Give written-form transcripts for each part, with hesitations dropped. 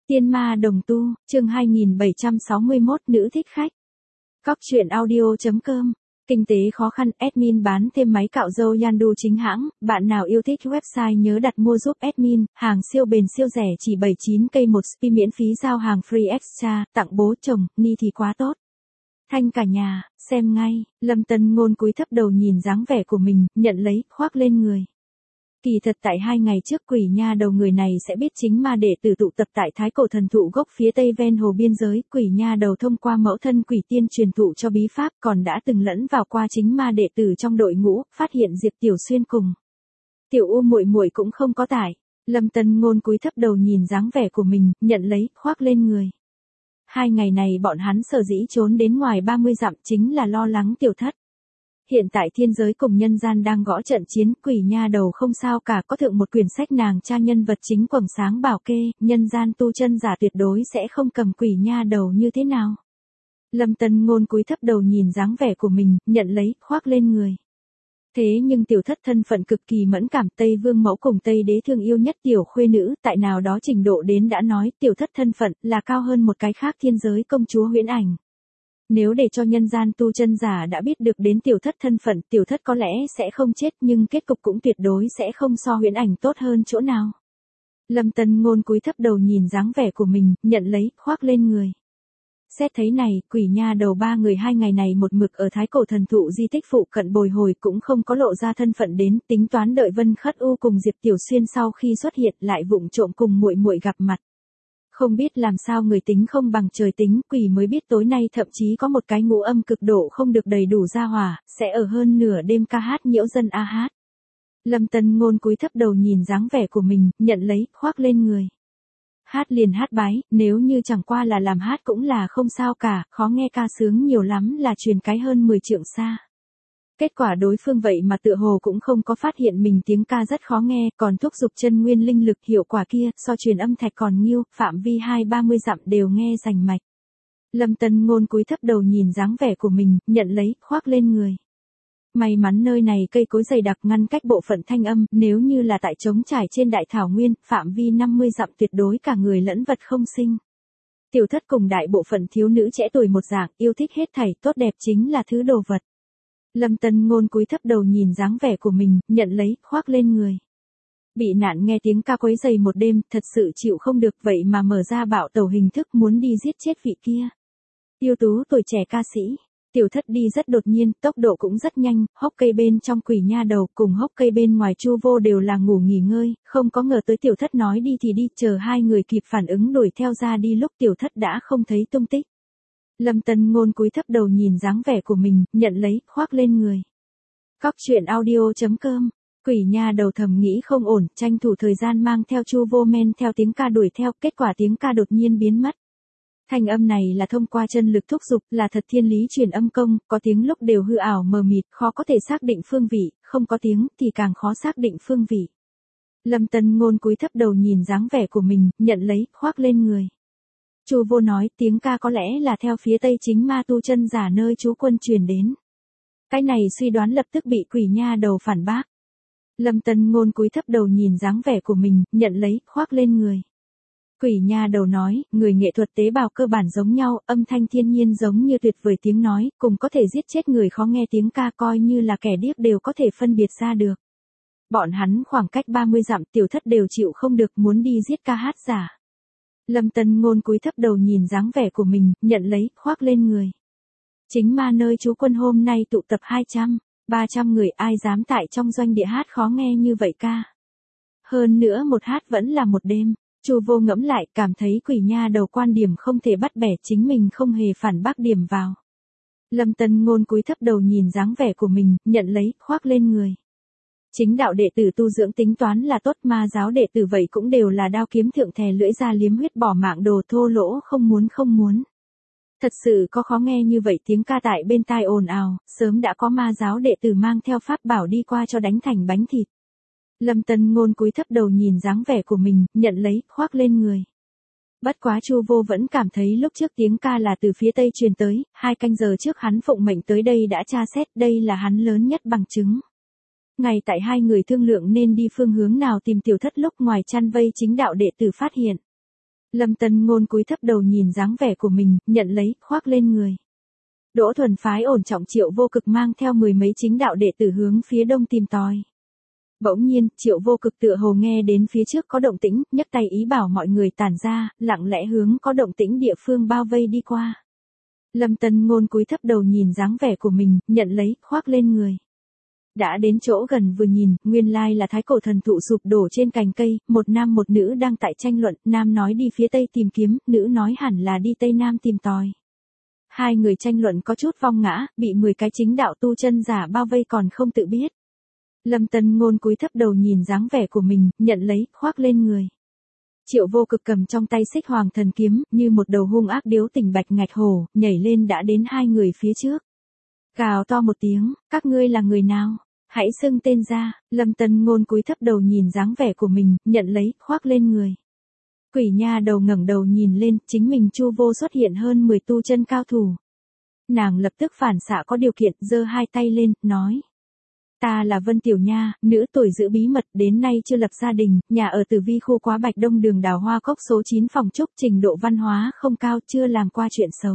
Tiên ma đồng tu, chương 2761 nữ thích khách. Cóc truyện audio.com. Kinh tế khó khăn, admin bán thêm máy cạo râu Yandu chính hãng, bạn nào yêu thích website nhớ đặt mua giúp admin, hàng siêu bền siêu rẻ chỉ 79k một spi miễn phí giao hàng free extra, tặng bố chồng, ni thì quá tốt. Thanh cả nhà, xem ngay, Lâm Tân Ngôn cúi thấp đầu nhìn dáng vẻ của mình, nhận lấy, khoác lên người. Kỳ thật tại 2 ngày trước quỷ nha đầu người này sẽ biết chính ma đệ tử tụ tập tại Thái Cổ Thần Thụ gốc phía tây ven hồ biên giới, quỷ nha đầu thông qua mẫu thân quỷ tiên truyền thụ cho bí pháp, còn đã từng lẫn vào qua chính ma đệ tử trong đội ngũ, phát hiện Diệp Tiểu Xuyên cùng Tiểu U muội muội cũng không có tại. Lâm Tân Ngôn cúi thấp đầu nhìn dáng vẻ của mình, nhận lấy, khoác lên người. 2 ngày này bọn hắn sở dĩ trốn đến ngoài 30 dặm chính là lo lắng Tiểu Thất. Hiện tại thiên giới cùng nhân gian đang gõ trận chiến, quỷ nha đầu không sao cả, có thượng một quyển sách nàng tra nhân vật chính quầng sáng bảo kê, nhân gian tu chân giả tuyệt đối sẽ không cầm quỷ nha đầu như thế nào. Lâm Tân Ngôn cúi thấp đầu nhìn dáng vẻ của mình, nhận lấy, khoác lên người. Thế nhưng Tiểu Thất thân phận cực kỳ mẫn cảm, Tây Vương mẫu cùng Tây Đế thương yêu nhất tiểu khuê nữ, tại nào đó trình độ đến đã nói Tiểu Thất thân phận là cao hơn một cái khác thiên giới công chúa Huyễn Ảnh. Nếu để cho nhân gian tu chân giả đã biết được đến Tiểu Thất thân phận, Tiểu Thất có lẽ sẽ không chết, nhưng kết cục cũng tuyệt đối sẽ không so Huyễn Ảnh tốt hơn chỗ nào. Lâm Tân Ngôn cúi thấp đầu nhìn dáng vẻ của mình, nhận lấy, khoác lên người. Xét thấy này, quỷ nha đầu 3 người 2 ngày này một mực ở Thái Cổ Thần Thụ di tích phụ cận bồi hồi, cũng không có lộ ra thân phận đến, tính toán đợi Vân Khất U cùng Diệp Tiểu Xuyên sau khi xuất hiện lại vụng trộm cùng muội muội gặp mặt. Không biết làm sao người tính không bằng trời tính, quỷ mới biết tối nay thậm chí có một cái ngũ âm cực độ không được đầy đủ gia hỏa, sẽ ở hơn nửa đêm ca hát nhiễu dân a hát. Lâm Tân Ngôn cúi thấp đầu nhìn dáng vẻ của mình, nhận lấy, khoác lên người. Hát liền hát bái, nếu như chẳng qua là làm hát cũng là không sao cả, khó nghe ca sướng nhiều lắm là truyền cái hơn 10 trượng xa. Kết quả đối phương vậy mà tựa hồ cũng không có phát hiện mình tiếng ca rất khó nghe, còn thúc giục chân nguyên linh lực, hiệu quả kia so truyền âm thạch còn nghiêu, phạm vi 20-30 dặm đều nghe rành mạch. Lâm Tân Ngôn cúi thấp đầu nhìn dáng vẻ của mình, nhận lấy, khoác lên người. May mắn nơi này cây cối dày đặc ngăn cách bộ phận thanh âm, nếu như là tại trống trải trên đại thảo nguyên, phạm vi 50 dặm tuyệt đối cả người lẫn vật không sinh. Tiểu Thất cùng đại bộ phận thiếu nữ trẻ tuổi một dạng, yêu thích hết thảy, tốt đẹp chính là thứ đồ vật. Lâm Tân Ngôn cúi thấp đầu nhìn dáng vẻ của mình, nhận lấy, khoác lên người. Bị nạn nghe tiếng ca quấy dày một đêm, thật sự chịu không được, vậy mà mở ra bạo tẩu hình thức muốn đi giết chết vị kia. Ưu tú tuổi trẻ ca sĩ. Tiểu Thất đi rất đột nhiên, tốc độ cũng rất nhanh, hốc cây bên trong quỷ nha đầu cùng hốc cây bên ngoài Chu Vô đều là ngủ nghỉ ngơi, không có ngờ tới Tiểu Thất nói đi thì đi, chờ hai người kịp phản ứng đuổi theo ra đi lúc Tiểu Thất đã không thấy tung tích. Lâm Tân Ngôn cúi thấp đầu nhìn dáng vẻ của mình, nhận lấy, khoác lên người. Cóc truyện audio.com. Quỷ nha đầu thầm nghĩ không ổn, tranh thủ thời gian mang theo Chu Vô men theo tiếng ca đuổi theo, kết quả tiếng ca đột nhiên biến mất. Thanh âm này là thông qua chân lực thúc giục, là thật thiên lý truyền âm công, có tiếng lúc đều hư ảo mờ mịt, khó có thể xác định phương vị, không có tiếng thì càng khó xác định phương vị. Lâm Tân Ngôn cúi thấp đầu nhìn dáng vẻ của mình, nhận lấy, khoác lên người. Chu Vô nói, tiếng ca có lẽ là theo phía tây chính ma tu chân giả nơi chú quân truyền đến. Cái này suy đoán lập tức bị quỷ nha đầu phản bác. Lâm Tân Ngôn cúi thấp đầu nhìn dáng vẻ của mình, nhận lấy, khoác lên người. Quỷ nha đầu nói, người nghệ thuật tế bào cơ bản giống nhau, âm thanh thiên nhiên giống như tuyệt vời tiếng nói, cùng có thể giết chết người khó nghe tiếng ca, coi như là kẻ điếc đều có thể phân biệt ra được. Bọn hắn khoảng cách 30 dặm, Tiểu Thất đều chịu không được, muốn đi giết ca hát giả. Lâm Tân Ngôn cúi thấp đầu nhìn dáng vẻ của mình, nhận lấy, khoác lên người. Chính ma nơi chú quân hôm nay tụ tập 200-300 người, ai dám tại trong doanh địa hát khó nghe như vậy ca. Hơn nữa một hát vẫn là một đêm. Chu Vô ngẫm lại, cảm thấy quỷ nha đầu quan điểm không thể bắt bẻ, chính mình không hề phản bác điểm vào. Lâm Tân Ngôn cúi thấp đầu nhìn dáng vẻ của mình, nhận lấy, khoác lên người. Chính đạo đệ tử tu dưỡng tính toán là tốt, ma giáo đệ tử vậy cũng đều là đao kiếm thượng thè lưỡi ra liếm huyết bỏ mạng đồ thô lỗ không muốn. Thật sự có khó nghe như vậy tiếng ca tại bên tai ồn ào, sớm đã có ma giáo đệ tử mang theo pháp bảo đi qua cho đánh thành bánh thịt. Lâm Tân Ngôn cúi thấp đầu nhìn dáng vẻ của mình, nhận lấy, khoác lên người. Bất quá Chu Vô vẫn cảm thấy lúc trước tiếng ca là từ phía tây truyền tới, 2 canh giờ trước hắn phụng mệnh tới đây đã tra xét, đây là hắn lớn nhất bằng chứng. Ngay tại hai người thương lượng nên đi phương hướng nào tìm Tiểu Thất lúc ngoài chăn vây chính đạo đệ tử phát hiện. Lâm Tân Ngôn cúi thấp đầu nhìn dáng vẻ của mình, nhận lấy, khoác lên người. Đỗ Thuần phái ổn trọng Triệu Vô Cực mang theo mười mấy chính đạo đệ tử hướng phía đông tìm tòi. Bỗng nhiên, Triệu Vô Cực tựa hồ nghe đến phía trước có động tĩnh, nhấc tay ý bảo mọi người tản ra, lặng lẽ hướng có động tĩnh địa phương bao vây đi qua. Lâm Tân Ngôn cúi thấp đầu nhìn dáng vẻ của mình, nhận lấy, khoác lên người. Đã đến chỗ gần vừa nhìn, nguyên lai là thái cổ thần thụ sụp đổ trên cành cây, một nam một nữ đang tại tranh luận, nam nói đi phía tây tìm kiếm, nữ nói hẳn là đi tây nam tìm tòi. Hai người tranh luận có chút vong ngã, bị 10 cái chính đạo tu chân giả bao vây còn không tự biết. Lâm Tân Ngôn cúi thấp đầu nhìn dáng vẻ của mình, nhận lấy, khoác lên người. Triệu Vô Cực cầm trong tay Xích Hoàng Thần Kiếm, như một đầu hung ác điếu tỉnh bạch ngạch hổ, nhảy lên đã đến hai người phía trước. Gào to một tiếng, các ngươi là người nào? Hãy xưng tên ra. Lâm Tân Ngôn cúi thấp đầu nhìn dáng vẻ của mình, nhận lấy, khoác lên người. Quỷ nha đầu ngẩng đầu nhìn lên, chính mình Chu Vô xuất hiện hơn 10 tu chân cao thủ. Nàng lập tức phản xạ có điều kiện, giơ hai tay lên, nói. Ta là Vân Tiểu Nha, nữ tuổi giữ bí mật, đến nay chưa lập gia đình, nhà ở Tử Vi khu Quá Bạch Đông đường Đào Hoa Cốc số 9 phòng trúc, trình độ văn hóa không cao, chưa làm qua chuyện xấu.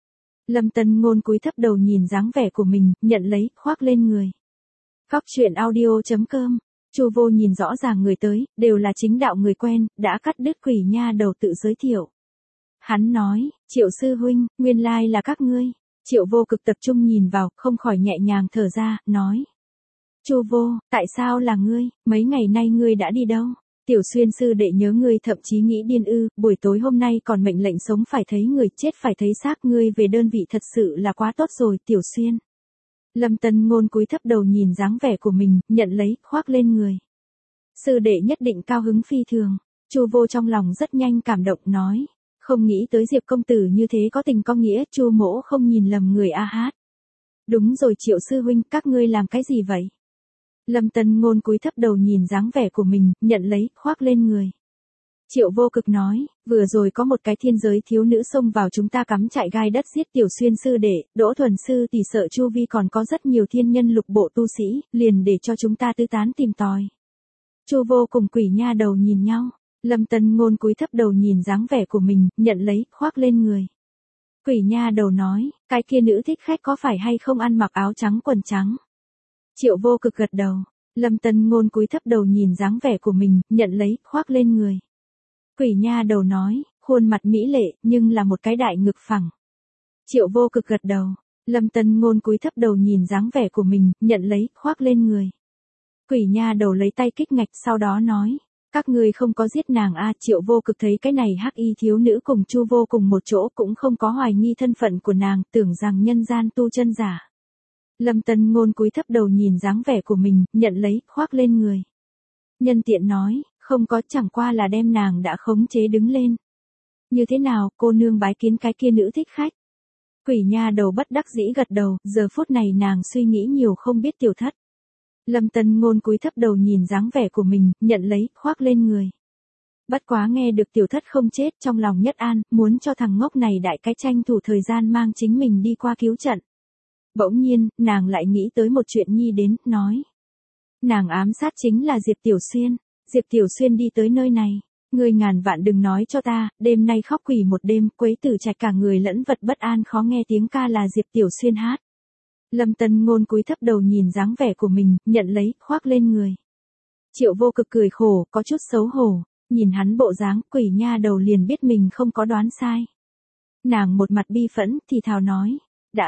Lâm Tân Ngôn cúi thấp đầu nhìn dáng vẻ của mình, nhận lấy, khoác lên người. Cóc truyện audio.com. Chu Vô nhìn rõ ràng người tới, đều là chính đạo người quen, đã cắt đứt quỷ nha đầu tự giới thiệu. Hắn nói, Triệu sư huynh, nguyên lai là các ngươi. Triệu Vô Cực tập trung nhìn vào, không khỏi nhẹ nhàng thở ra, nói. Chu Vô, tại sao là ngươi, mấy ngày nay ngươi đã đi đâu? Tiểu Xuyên sư đệ nhớ ngươi thậm chí nghĩ điên ư, buổi tối hôm nay còn mệnh lệnh sống phải thấy người, chết phải thấy xác, ngươi về đơn vị thật sự là quá tốt rồi, Tiểu Xuyên. Lâm Tân Ngôn cúi thấp đầu nhìn dáng vẻ của mình, nhận lấy, khoác lên người. Sư đệ nhất định cao hứng phi thường. Chu Vô trong lòng rất nhanh cảm động nói, không nghĩ tới Diệp công tử như thế có tình có nghĩa, Chu mỗ không nhìn lầm người a hát. Đúng rồi Triệu sư huynh, các ngươi làm cái gì vậy? Lâm Tân Ngôn cúi thấp đầu nhìn dáng vẻ của mình, nhận lấy, khoác lên người. Triệu Vô Cực nói, vừa rồi có một cái thiên giới thiếu nữ xông vào chúng ta cắm trại gai đất giết Tiểu Xuyên sư đệ, Đỗ Thuần sư thì sợ chu vi còn có rất nhiều thiên nhân lục bộ tu sĩ, liền để cho chúng ta tứ tán tìm tòi. Chu Vô cùng quỷ nha đầu nhìn nhau, Lâm Tân Ngôn cúi thấp đầu nhìn dáng vẻ của mình, nhận lấy, khoác lên người. Quỷ nha đầu nói, cái kia nữ thích khách có phải hay không ăn mặc áo trắng quần trắng? Triệu Vô Cực gật đầu, Lâm Tân Ngôn cúi thấp đầu nhìn dáng vẻ của mình, nhận lấy, khoác lên người. Quỷ nha đầu nói, khuôn mặt mỹ lệ, nhưng là một cái đại ngực phẳng. Triệu Vô Cực gật đầu, Lâm Tân Ngôn cúi thấp đầu nhìn dáng vẻ của mình, nhận lấy, khoác lên người. Quỷ nha đầu lấy tay kích ngạch sau đó nói, các ngươi không có giết nàng a. Triệu Vô Cực thấy cái này hắc y thiếu nữ cùng Chu Vô cùng một chỗ cũng không có hoài nghi thân phận của nàng, tưởng rằng nhân gian tu chân giả. Lâm Tân Ngôn cúi thấp đầu nhìn dáng vẻ của mình, nhận lấy, khoác lên người. Nhân tiện nói, không có, chẳng qua là đem nàng đã khống chế đứng lên. Như thế nào, cô nương bái kiến cái kia nữ thích khách? Quỷ nha đầu bất đắc dĩ gật đầu, giờ phút này nàng suy nghĩ nhiều không biết tiểu thất. Lâm Tân Ngôn cúi thấp đầu nhìn dáng vẻ của mình, nhận lấy, khoác lên người. Bất quá nghe được tiểu thất không chết, trong lòng nhất an, muốn cho thằng ngốc này đại cái tranh thủ thời gian mang chính mình đi qua cứu trận. Bỗng nhiên, nàng lại nghĩ tới một chuyện nhi đến, nói. Nàng ám sát chính là Diệp Tiểu Xuyên. Diệp Tiểu Xuyên đi tới nơi này. Ngươi ngàn vạn đừng nói cho ta, đêm nay khóc quỷ một đêm, Quấy Tử Trạch cả người lẫn vật bất an khó nghe tiếng ca là Diệp Tiểu Xuyên hát. Lâm Tân Ngôn cúi thấp đầu nhìn dáng vẻ của mình, nhận lấy, khoác lên người. Triệu Vô Cực cười khổ, có chút xấu hổ, nhìn hắn bộ dáng, quỷ nha đầu liền biết mình không có đoán sai. Nàng một mặt bi phẫn, thì thào nói. Đã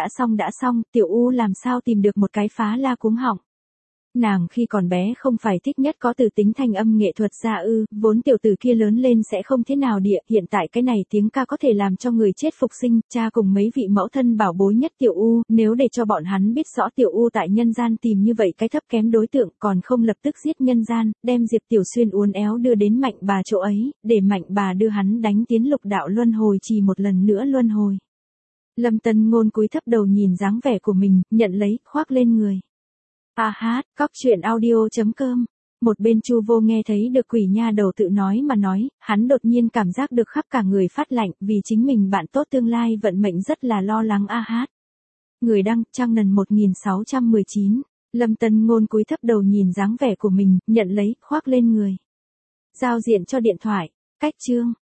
xong, Tiểu U làm sao tìm được một cái phá la cuống họng. Nàng khi còn bé không phải thích nhất có từ tính thanh âm nghệ thuật ra ư, vốn tiểu tử kia lớn lên sẽ không thế nào địa, hiện tại cái này tiếng ca có thể làm cho người chết phục sinh, cha cùng mấy vị mẫu thân bảo bối nhất Tiểu U, nếu để cho bọn hắn biết rõ Tiểu U tại nhân gian tìm như vậy cái thấp kém đối tượng, còn không lập tức giết nhân gian, đem Diệp Tiểu Xuyên uốn éo đưa đến Mạnh Bà chỗ ấy, để Mạnh Bà đưa hắn đánh tiến lục đạo luân hồi chỉ một lần nữa luân hồi. Lâm Tân Ngôn cúi thấp đầu nhìn dáng vẻ của mình, nhận lấy, khoác lên người. A hát, cóc truyện audio.com. Một bên Chu Vô nghe thấy được quỷ nha đầu tự nói mà nói, hắn đột nhiên cảm giác được khắp cả người phát lạnh, vì chính mình bạn tốt tương lai vận mệnh rất là lo lắng a hát. Người đăng, Trang Nần 1619. Lâm Tân Ngôn cúi thấp đầu nhìn dáng vẻ của mình, nhận lấy, khoác lên người. Giao diện cho điện thoại. Cách chương.